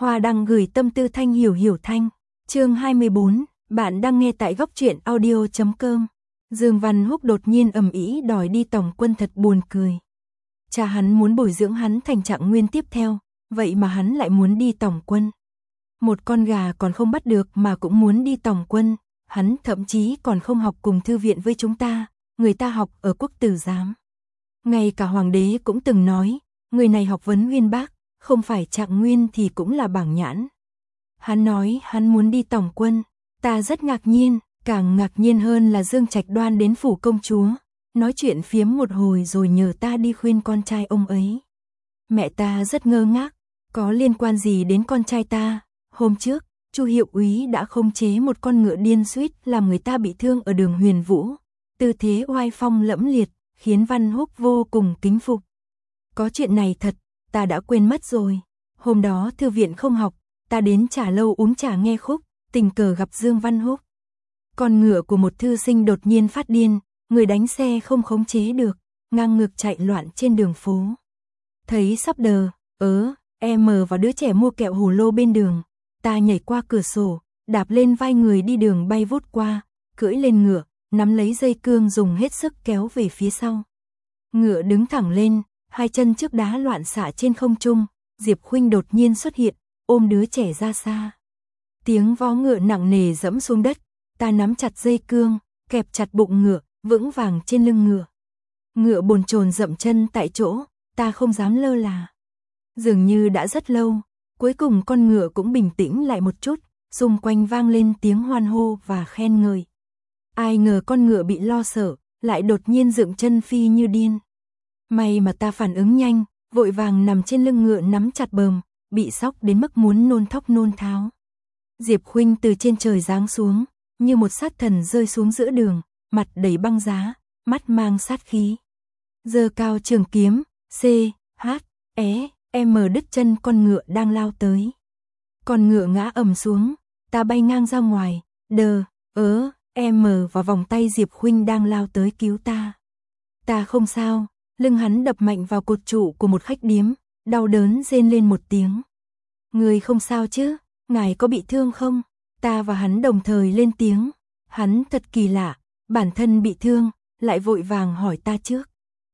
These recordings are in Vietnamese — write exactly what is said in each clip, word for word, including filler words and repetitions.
Hoa đăng gửi tâm tư thanh hiểu hiểu thanh. Chương hai mươi bốn, bạn đang nghe tại góc truyện audio chấm com. Dương Văn Húc đột nhiên ầm ĩ đòi đi tổng quân thật buồn cười. Cha hắn muốn bồi dưỡng hắn thành trạng nguyên tiếp theo, vậy mà hắn lại muốn đi tổng quân. Một con gà còn không bắt được mà cũng muốn đi tổng quân, hắn thậm chí còn không học cùng thư viện với chúng ta, người ta học ở quốc tử giám. Ngay cả hoàng đế cũng từng nói, người này học vấn uyên bác, không phải trạng nguyên thì cũng là bảng nhãn. Hắn nói hắn muốn đi tổng quân, ta rất ngạc nhiên, càng ngạc nhiên hơn là Dương Trạch Đoan đến phủ công chúa, nói chuyện phiếm một hồi rồi nhờ ta đi khuyên con trai ông ấy. Mẹ ta rất ngơ ngác, có liên quan gì đến con trai ta? Hôm trước, Chu hiệu úy đã khống chế một con ngựa điên suýt làm người ta bị thương ở đường Huyền Vũ, tư thế oai phong lẫm liệt, khiến Văn Húc vô cùng kính phục. Có chuyện này thật, ta đã quên mất rồi. Hôm đó thư viện không học, ta đến trà lâu uống trà nghe khúc, tình cờ gặp Dương Văn Húc. Con ngựa của một thư sinh đột nhiên phát điên, người đánh xe không khống chế được, ngang ngược chạy loạn trên đường phố. Thấy sắp đờ, ớ, em và đứa trẻ mua kẹo hồ lô bên đường, ta nhảy qua cửa sổ, đạp lên vai người đi đường bay vút qua, cưỡi lên ngựa, nắm lấy dây cương dùng hết sức kéo về phía sau. Ngựa đứng thẳng lên, hai chân trước đá loạn xạ trên không trung, Diệp Khuynh đột nhiên xuất hiện, ôm đứa trẻ ra xa. Tiếng vó ngựa nặng nề dẫm xuống đất, ta nắm chặt dây cương, kẹp chặt bụng ngựa, vững vàng trên lưng ngựa. Ngựa bồn chồn dậm chân tại chỗ, ta không dám lơ là. Dường như đã rất lâu, cuối cùng con ngựa cũng bình tĩnh lại một chút, xung quanh vang lên tiếng hoan hô và khen ngợi. Ai ngờ con ngựa bị lo sợ, lại đột nhiên dựng chân phi như điên. May mà ta phản ứng nhanh, vội vàng nằm trên lưng ngựa nắm chặt bờm, bị sốc đến mức muốn nôn thóc nôn tháo. Diệp Khuynh từ trên trời giáng xuống, như một sát thần rơi xuống giữa đường, mặt đầy băng giá, mắt mang sát khí. Giơ cao trường kiếm, C, H, E, M đứt chân con ngựa đang lao tới. Con ngựa ngã ầm xuống, ta bay ngang ra ngoài, đờ, ớ, M vào vòng tay Diệp Khuynh đang lao tới cứu ta. Ta không sao, lưng hắn đập mạnh vào cột trụ của một khách điếm, đau đớn rên lên một tiếng. Người không sao chứ, ngài có bị thương không? Ta và hắn đồng thời lên tiếng, hắn thật kỳ lạ, bản thân bị thương, lại vội vàng hỏi ta trước.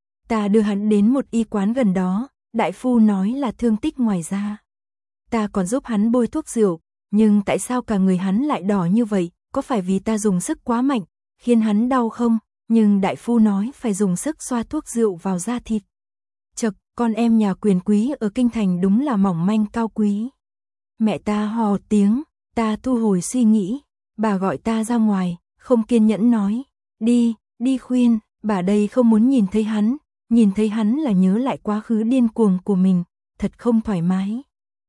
Ta đưa hắn đến một y quán gần đó, đại phu nói là thương tích ngoài da. Ta còn giúp hắn bôi thuốc rượu, nhưng tại sao cả người hắn lại đỏ như vậy, có phải vì ta dùng sức quá mạnh, khiến hắn đau không? Nhưng đại phu nói phải dùng sức xoa thuốc rượu vào da thịt. Chậc, con em nhà quyền quý ở kinh thành đúng là mỏng manh cao quý. Mẹ ta hò tiếng, ta thu hồi suy nghĩ, bà gọi ta ra ngoài, không kiên nhẫn nói, đi, đi khuyên, bà đây không muốn nhìn thấy hắn, nhìn thấy hắn là nhớ lại quá khứ điên cuồng của mình, thật không thoải mái.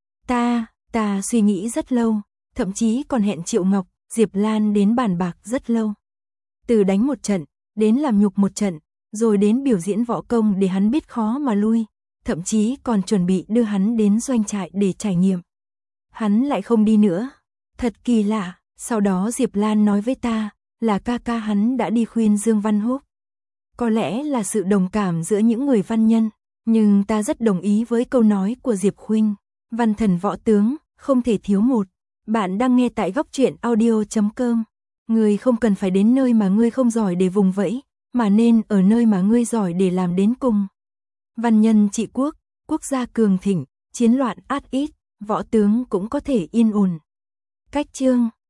Ta, ta suy nghĩ rất lâu, thậm chí còn hẹn Triệu Ngọc, Diệp Lan đến bàn bạc rất lâu. Từ đánh một trận, đến làm nhục một trận, rồi đến biểu diễn võ công để hắn biết khó mà lui, thậm chí còn chuẩn bị đưa hắn đến doanh trại để trải nghiệm. Hắn lại không đi nữa. Thật kỳ lạ, sau đó Diệp Lan nói với ta, là ca ca hắn đã đi khuyên Dương Văn Húc. Có lẽ là sự đồng cảm giữa những người văn nhân, nhưng ta rất đồng ý với câu nói của Diệp Khuynh, văn thần võ tướng, không thể thiếu một. Bạn đang nghe tại góc truyện audio chấm com. Ngươi không cần phải đến nơi mà ngươi không giỏi để vùng vẫy, mà nên ở nơi mà ngươi giỏi để làm đến cùng. Văn nhân trị quốc, quốc gia cường thịnh, chiến loạn át ít, võ tướng cũng có thể yên ổn. Cách chương